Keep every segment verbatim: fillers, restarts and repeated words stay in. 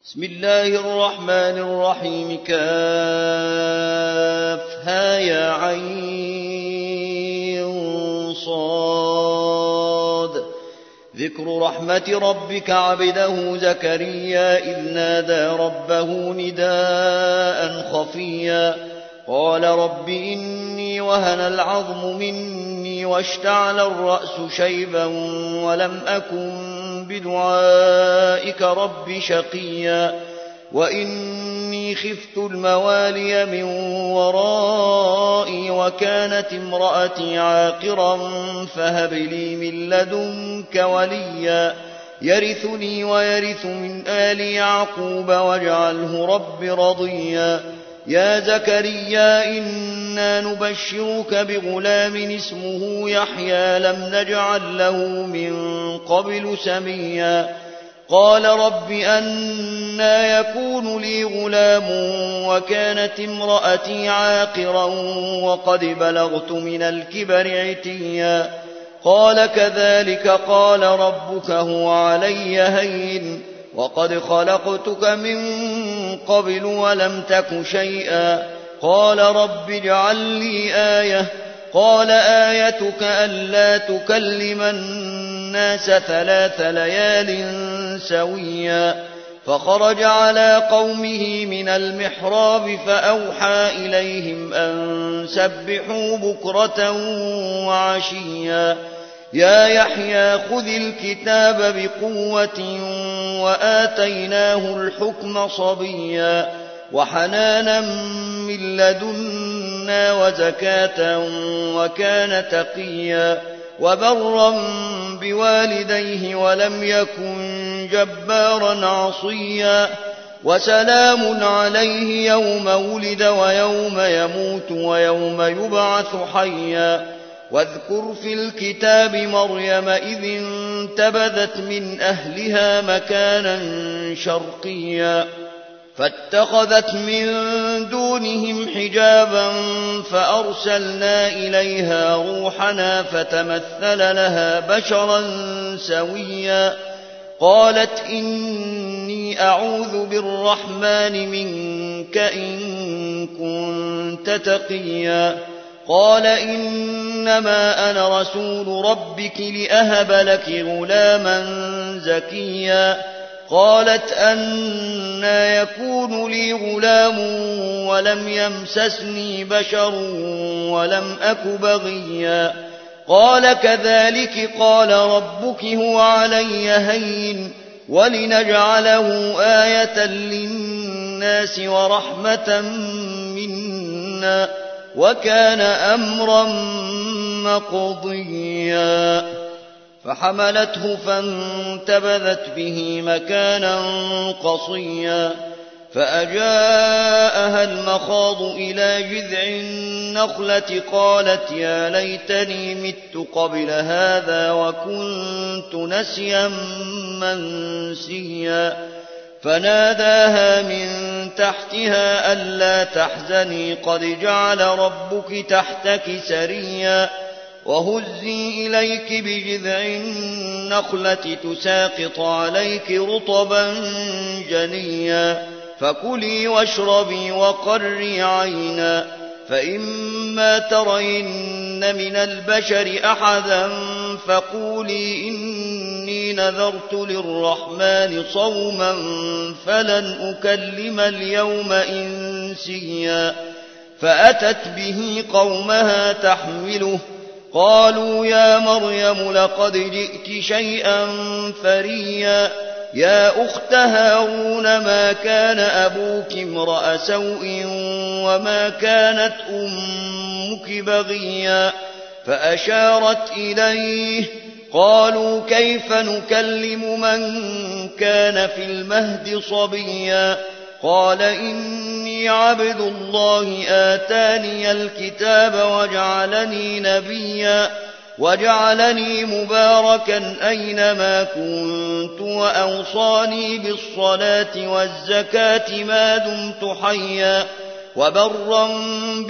بسم الله الرحمن الرحيم. كافها يا عين صاد. ذكر رحمة ربك عبده زكريا إذ نادى ربه نداء خفيا قال رب إني وهن العظم مني واشتعل الرأس شيبا ولم أكن بدعائك رب شقيا وإني خفت الموالي من ورائي وكانت امرأتي عاقرا فهب لي من لدنك وليا يرثني ويرث من آل يعقوب واجعله رب رضيا. يا زكريا إنا نبشرك بغلام اسمه يحيى لم نجعل له من قبل سميا قال رب أنى يكون لي غلام وكانت امرأتي عاقرا وقد بلغت من الكبر عتيا قال كذلك قال ربك هو علي هين وقد خلقتك من قبل ولم تك شيئا قال رب اجعل لي آية قال آيتك ألا تكلم الناس ثلاث ليال سويا فخرج على قومه من المحراب فأوحى إليهم أن سبحوا بكرة وعشيا يا يحيى خذ الكتاب بقوة وآتيناه الحكم صبيا وحنانا من لدنا وزكاة وكان تقيا وبرا بوالديه ولم يكن جبارا عصيا وسلام عليه يوم ولد ويوم يموت ويوم يبعث حيا واذكر في الكتاب مريم إذ انتبذت من أهلها مكانا شرقيا فاتخذت من دونهم حجابا فأرسلنا إليها روحنا فتمثل لها بشرا سويا قالت إني أعوذ بالرحمن منك إن كنت تقيا قال إنما أنا رسول ربك لأهب لك غلاما زكيا قالت أنى يكون لي غلام ولم يمسسني بشر ولم أك بغيا قال كذلك قال ربك هو علي هين ولنجعله آية للناس ورحمة منا وكان أمرا مقضيا فحملته فانتبذت به مكانا قصيا فأجاءها المخاض إلى جذع النخلة قالت يا ليتني مت قبل هذا وكنت نسيا منسيا فناداها من تحتها ألا تحزني قد جعل ربك تحتك سريا وهزي إليك بجذع النخلة تساقط عليك رطبا جنيا فكلي واشربي وقري عينا فإما ترين من البشر أحدا فقولي إني نذرت للرحمن صوما فلن أكلم اليوم إنسيا فأتت به قومها تحمله قالوا يا مريم لقد جئت شيئا فريا يا أخت هارون ما كان أبوك امرأ سوء وما كانت أمك بغيا فأشارت إليه قالوا كيف نكلم من كان في المهد صبيا قال إني عبد الله آتاني الكتاب وجعلني نبيا وجعلني مباركا أينما كنت وأوصاني بالصلاة والزكاة ما دمت حيا وبرا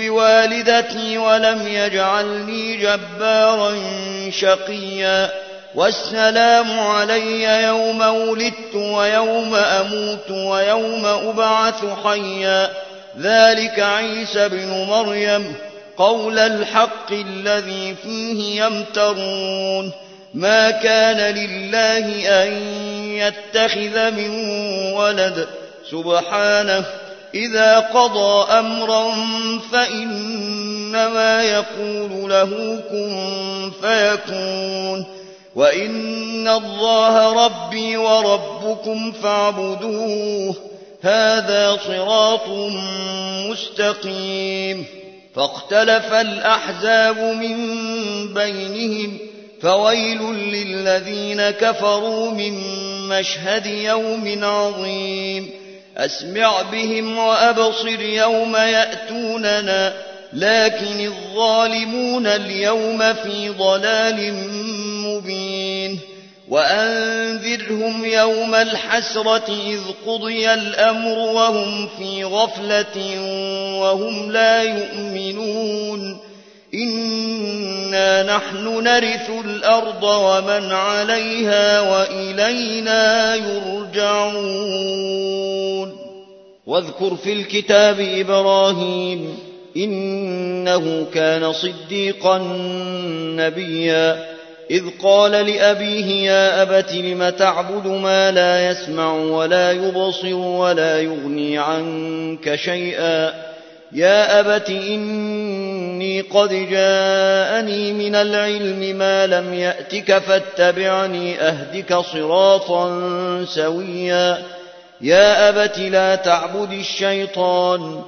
بوالدتي ولم يجعلني جبارا شقيا والسلام علي يوم ولدت ويوم أموت ويوم أبعث حيا ذلك عيسى بن مريم قول الحق الذي فيه يمترون ما كان لله أن يتخذ من ولد سبحانه إذا قضى أمرا فإنما يقول له كن فيكون وإن الله ربي وربكم فاعبدوه هذا صراط مستقيم فاختلف الأحزاب من بينهم فويل للذين كفروا من مشهد يوم عظيم أسمع بهم وأبصر يوم يأتوننا لكن الظالمون اليوم في ضلال مبين وأنذرهم يوم الحسرة إذ قضي الأمر وهم في غفلة وهم لا يؤمنون إنا نحن نرث الأرض ومن عليها وإلينا يرجعون واذكر في الكتاب إبراهيم إنه كان صديقا نبيا إذ قال لأبيه يا أبت لم تعبد ما لا يسمع ولا يبصر ولا يغني عنك شيئا يا أبت إني قد جاءني من العلم ما لم يأتك فاتبعني أهدك صراطا سويا يا أبت لا تعبد الشيطان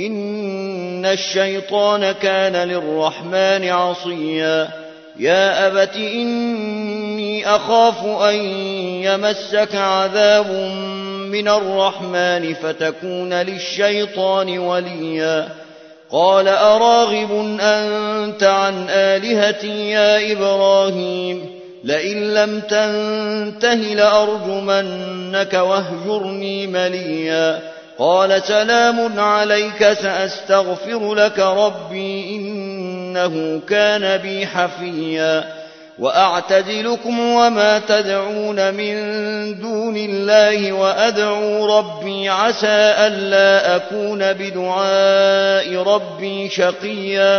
إن الشيطان كان للرحمن عصيا يا أبت إني أخاف أن يمسك عذاب من الرحمن فتكون للشيطان وليا قال أراغب أنت عن آلهتي يا إبراهيم لئن لم تنته لأرجمنك واهجرني مليا قال سلام عليك سأستغفر لك ربي إنه كان بي حفيا وأعتزلكم وما تدعون من دون الله وأدعو ربي عسى ألا أكون بدعاء ربي شقيا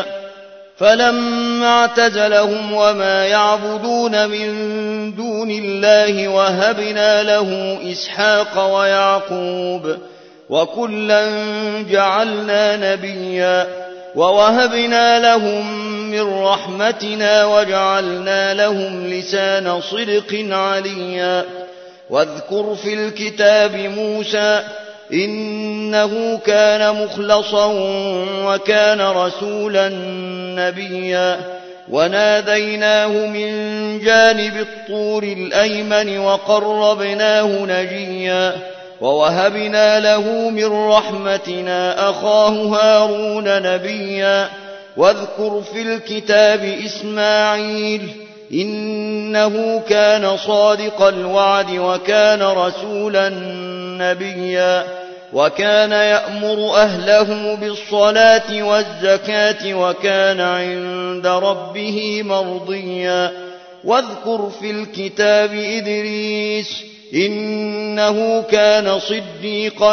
فلما اعتزلهم وما يعبدون من دون الله وهبنا له إسحاق ويعقوب وكلا جعلنا نبيا ووهبنا لهم من رحمتنا وجعلنا لهم لسان صدق عليا واذكر في الكتاب موسى إنه كان مخلصا وكان رسولا نبيا وناديناه من جانب الطور الأيمن وقربناه نجيا ووهبنا له من رحمتنا أخاه هارون نبيا واذكر في الكتاب إسماعيل إنه كان صادق الوعد وكان رسولا نبيا وكان يأمر أهله بالصلاة والزكاة وكان عند ربه مرضيا واذكر في الكتاب إدريس إنه كان صديقا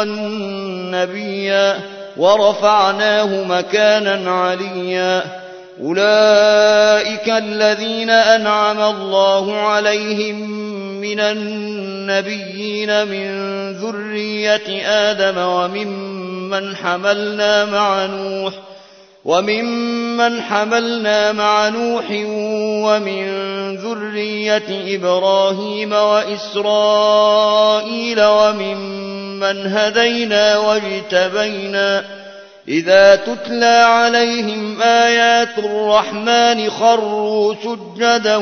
نبيا ورفعناه مكانا عليا أولئك الذين أنعم الله عليهم من النبيين من ذرية آدم وممن حملنا مع نوح وممن حملنا مع نوح ومن ذرية إبراهيم وإسرائيل وممن هدينا واجتبينا إذا تتلى عليهم آيات الرحمن خروا سجدا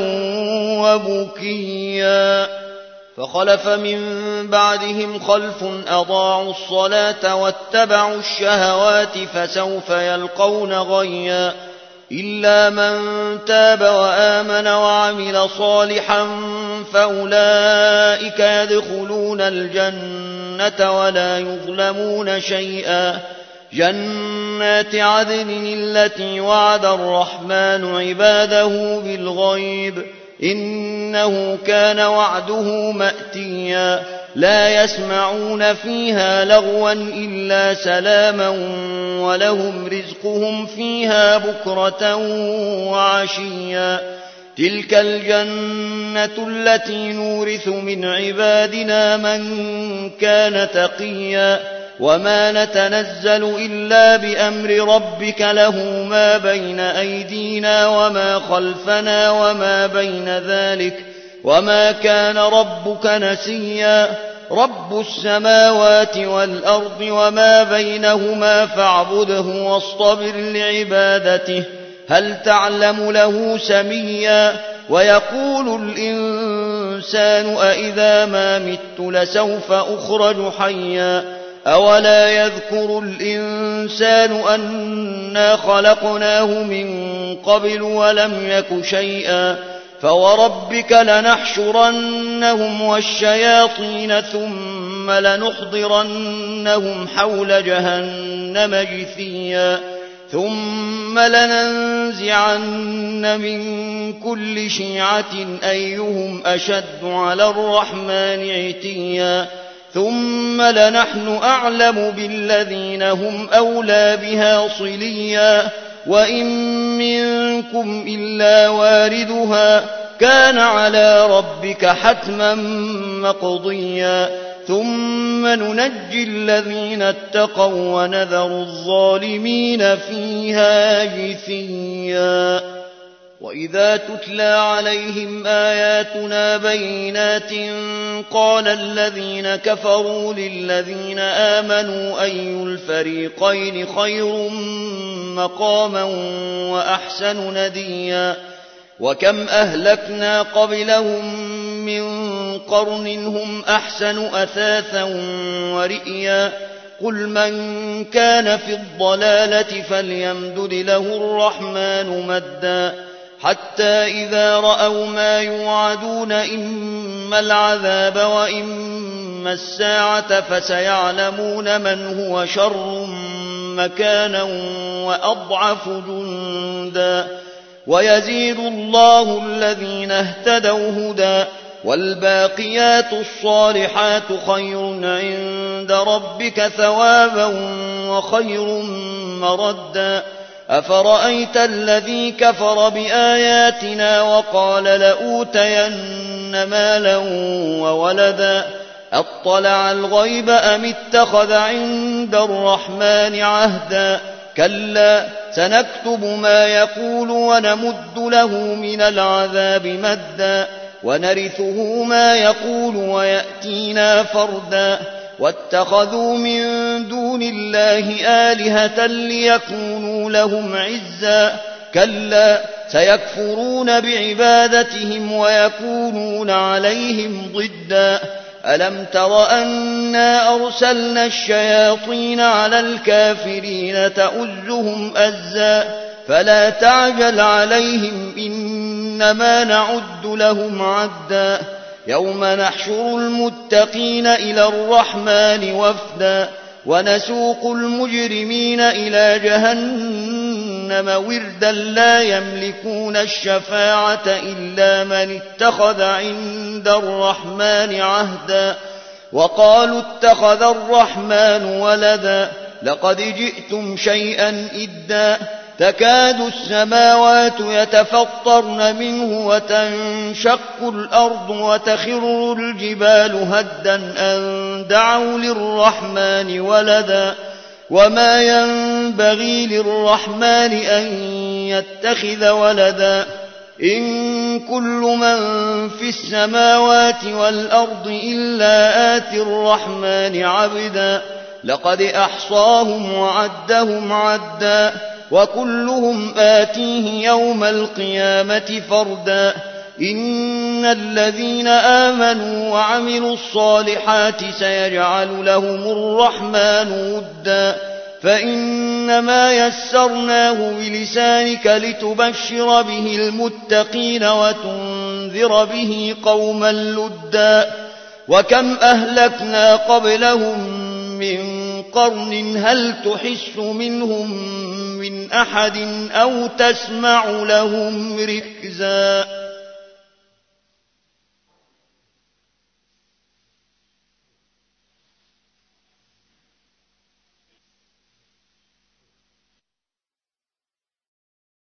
وبكيا فخلف من بعدهم خلف أضاعوا الصلاة واتبعوا الشهوات فسوف يلقون غيا إلا من تاب وآمن وعمل صالحا فأولئك يدخلون الجنة ولا يظلمون شيئا جنات عدن التي وعد الرحمن عباده بالغيب إنه كان وعده مأتيا لا يسمعون فيها لغوا إلا سلاما ولهم رزقهم فيها بكرة وعشيا تلك الجنة التي نورث من عبادنا من كان تقيا وما نتنزل إلا بأمر ربك له ما بين أيدينا وما خلفنا وما بين ذلك وما كان ربك نسيا رب السماوات والأرض وما بينهما فاعبده واصطبر لعبادته هل تعلم له سميا ويقول الإنسان أإذا ما مت لسوف أخرج حيا أولا يذكر الإنسان أنا خلقناه من قبل ولم يك شيئا فوربك لنحشرنهم والشياطين ثم لنحضرنهم حول جهنم جثيا ثم لننزعن من كل شيعة أيهم أشد على الرحمن عتيا ثم لنحن أعلم بالذين هم أولى بها صليا وإن منكم إلا واردها كان على ربك حتما مقضيا ثم ننجي الذين اتقوا ونذر الظالمين فيها جثيا وإذا تتلى عليهم آياتنا بينات قال الذين كفروا للذين آمنوا أي الفريقين خير مقاما وأحسن نديا وكم أهلكنا قبلهم من قرن هم أحسن أثاثا ورئيا قل من كان في الضلالة فليمدد له الرحمن مدا حتى إذا رأوا ما يوعدون إما العذاب وإما الساعة فسيعلمون من هو شر مكانا وأضعف جندا ويزيد الله الذين اهتدوا هدى والباقيات الصالحات خير عند ربك ثوابا وخير مردا أفرأيت الذي كفر بآياتنا وقال لأوتين مالا وولدا أطلع الغيب أم اتخذ عند الرحمن عهدا كلا سنكتب ما يقول ونمد له من العذاب مدا ونرثه ما يقول ويأتينا فردا واتخذوا من دون الله آلهة ليكونوا لهم عزا كلا سيكفرون بعبادتهم ويكونون عليهم ضدا ألم تر أنا أرسلنا الشياطين على الكافرين تؤزهم أزا فلا تعجل عليهم إنما نعد لهم عدا يوم نحشر المتقين إلى الرحمن وفدا ونسوق المجرمين إلى جهنم وردا لا يملكون الشفاعة إلا من اتخذ عند الرحمن عهدا وقالوا اتخذ الرحمن ولدا لقد جئتم شيئا إدا تكاد السماوات يتفطرن منه وتنشق الأرض وتخر الجبال هدا أن دعوا للرحمن ولدا وما ينبغي للرحمن أن يتخذ ولدا إن كل من في السماوات والأرض إلا آتي الرحمن عبدا لقد أحصاهم وعدهم عدا وكلهم آتيه يوم القيامة فردا إن الذين آمنوا وعملوا الصالحات سيجعل لهم الرحمن ودا فإنما يسرناه بلسانك لتبشر به المتقين وتنذر به قوما لدا وكم أهلكنا قبلهم من قرن هل تحس منهم من أحد أو تسمع لهم ركزا